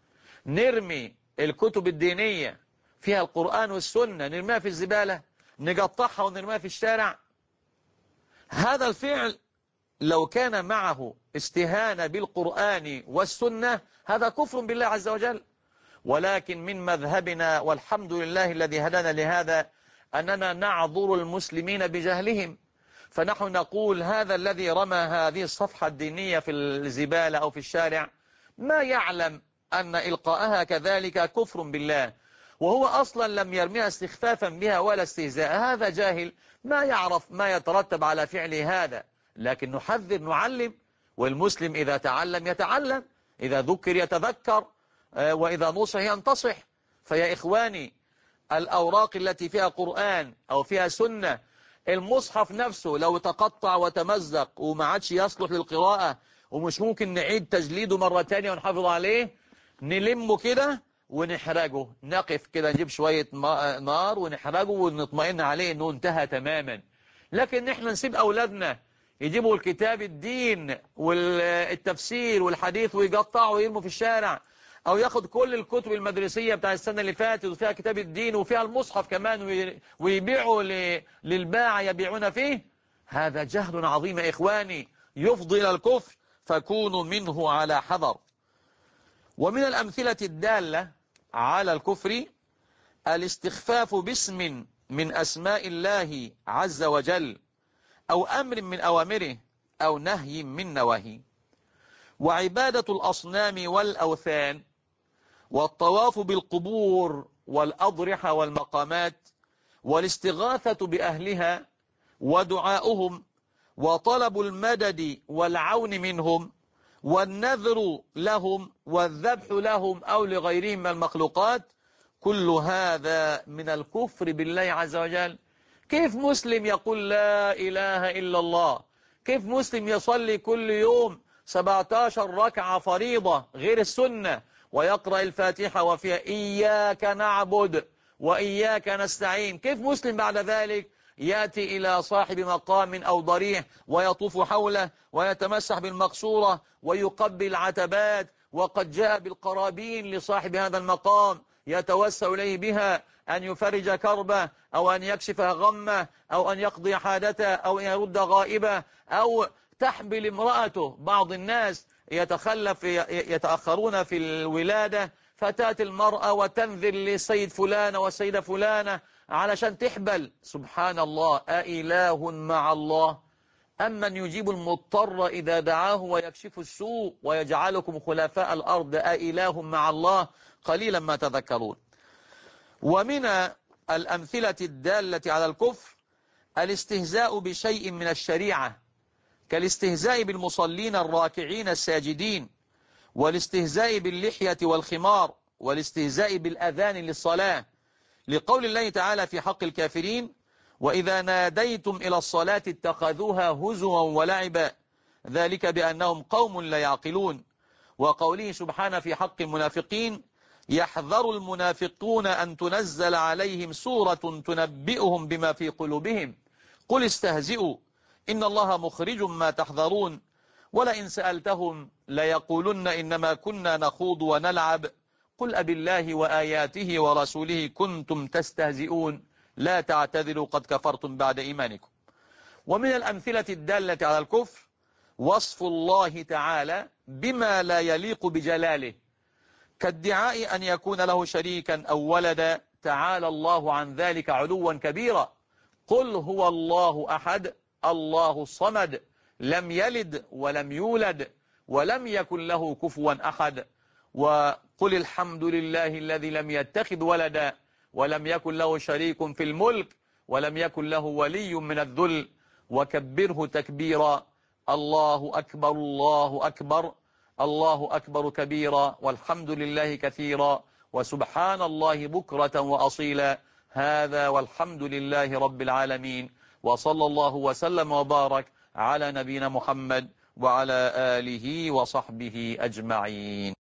Speaker 1: نرمي الكتب الدينية فيها القرآن والسنة نرميها في الزبالة، نقطعها ونرميها في الشارع. هذا الفعل لو كان معه استهانة بالقرآن والسنة هذا كفر بالله عز وجل. ولكن من مذهبنا والحمد لله الذي هدانا لهذا أننا نعذر المسلمين بجهلهم، فنحن نقول هذا الذي رمى هذه الصفحة الدينية في الزبالة أو في الشارع ما يعلم أن إلقاءها كذلك كفر بالله، وهو أصلا لم يرميها استخفافا بها ولا استهزاء. هذا جاهل ما يعرف ما يترتب على فعله هذا، لكن نحذر نعلم. والمسلم إذا تعلم يتعلم، إذا ذكر يتذكر، وإذا نصح ينتصح. فيا إخواني الأوراق التي فيها قرآن أو فيها سنة، المصحف نفسه لو تقطع وتمزق وما عادش يصلح للقراءة ومش ممكن نعيد تجليده مرة تانية ونحافظ عليه، نلمه كده ونحرجه، نقف كده نجيب شوية نار ونحرجه ونطمئن عليه انه انتهى تماما. لكن نحن نسيب أولادنا يجيبوا الكتاب الدين والتفسير والحديث ويقطعوا ويرموا في الشارع، أو ياخد كل الكتب المدرسية بتاع السنة اللي فاتت وفيها كتاب الدين وفيها المصحف كمان ويبيعوا للباعة يبيعون فيه. هذا جهل عظيم يا إخواني يفضي إلى الكفر، فكونوا منه على حذر. ومن الأمثلة الدالة على الكفر الاستخفاف باسم من أسماء الله عز وجل أو أمر من أوامره أو نهي من نواهيه، وعبادة الأصنام والأوثان، والطواف بالقبور والأضرحة والمقامات، والاستغاثة بأهلها ودعاؤهم، وطلب المدد والعون منهم، والنذر لهم والذبح لهم أو لغيرهم من المخلوقات. كل هذا من الكفر بالله عز وجل. كيف مسلم يقول لا إله إلا الله، كيف مسلم يصلي كل يوم 17 ركعة فريضة غير السنة ويقرأ الفاتحة وفيها إياك نعبد وإياك نستعين، كيف مسلم بعد ذلك يأتي إلى صاحب مقام أو ضريح ويطوف حوله ويتمسح بالمقصورة ويقبل عتبات، وقد جاء بالقرابين لصاحب هذا المقام يتوسل إليه بها أن يفرج كربه أو أن يكشف غمه أو أن يقضي حاجته أو أن يرد غائبه أو تحمل امرأته. بعض الناس يتأخرون في الولادة فتاة المرأة وتنذر لسيد فلانة وسيدة فلانة علشان تحبل. سبحان الله، أإله مع الله؟ أمن يجيب المضطر إذا دعاه ويكشف السوء ويجعلكم خلفاء الأرض أإله مع الله؟ قليلا ما تذكرون. ومن الأمثلة الدالة على الكفر الاستهزاء بشيء من الشريعة، كالاستهزاء بالمصلين الراكعين الساجدين، والاستهزاء باللحية والخمار، والاستهزاء بالأذان للصلاة، لقول الله تعالى في حق الكافرين: وإذا ناديتم إلى الصلاة اتخذوها هزوا ولعبا ذلك بأنهم قوم لا يعقلون. وقوله سبحانه في حق المنافقين: يحذر المنافقون أن تنزل عليهم سورة تنبئهم بما في قلوبهم قل استهزئوا إن الله مخرج ما تحذرون ولئن سألتهم ليقولن إنما كنا نخوض ونلعب قل أبالله وآياته ورسوله كنتم تستهزئون لا تعتذروا قد كفرتم بعد إيمانكم. ومن الأمثلة الدالة على الكفر وصف الله تعالى بما لا يليق بجلاله، كادعاء أن يكون له شريكا أو ولدا، تعالى الله عن ذلك علوا كبيرا. قل هو الله أحد الله الصمد لم يلد ولم يولد ولم يكن له كفوا أحد. وقل الحمد لله الذي لم يتخذ ولدا ولم يكن له شريك في الملك ولم يكن له ولي من الذل وكبره تكبيرا. الله أكبر الله أكبر الله أكبر كبيرا والحمد لله كثيرا وسبحان الله بكرة وأصيلا. هذا والحمد لله رب العالمين، وصلى الله وسلم وبارك على نبينا محمد وعلى آله وصحبه أجمعين.